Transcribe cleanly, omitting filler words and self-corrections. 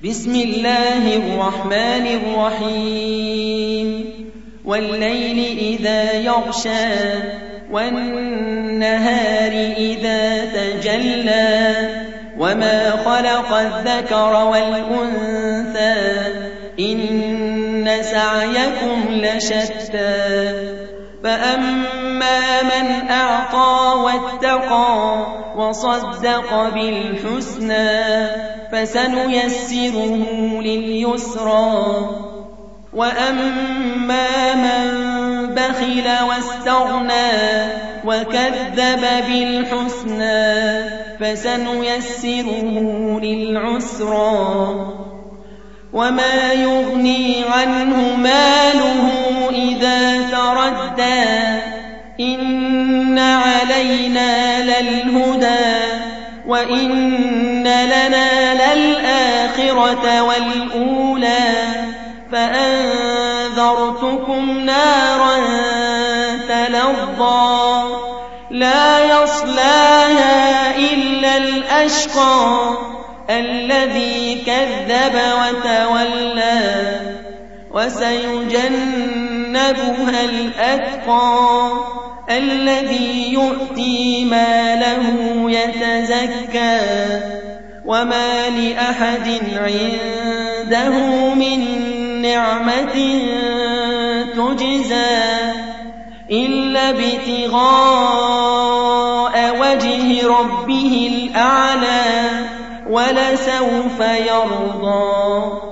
بسم الله الرحمن الرحيم والليل إذا يغشى والنهار إذا تجلى وما خلق الذكر والأنثى إن سعيكم لشتى فأما من أعطى واتقى وصدق بالحسنى فسنيسره لليسرى وأما من بخل واستغنى وكذب بالحسنى فسنيسره للعسرى وما يغني عنه ماله إذا تردى إن علينا للهدى وإن لنا للآخرة والأولى فأنذرتكم نارا تلظى لا يصلاها إلا الأشقى الذي كذب وتولى وسيجنبها الأتقى الذي يؤتي ماله يتزكى وما لأحد عنده من نعمة تجزى إلا ابتغاء وجه ربه الأعلى ولسوف يرضى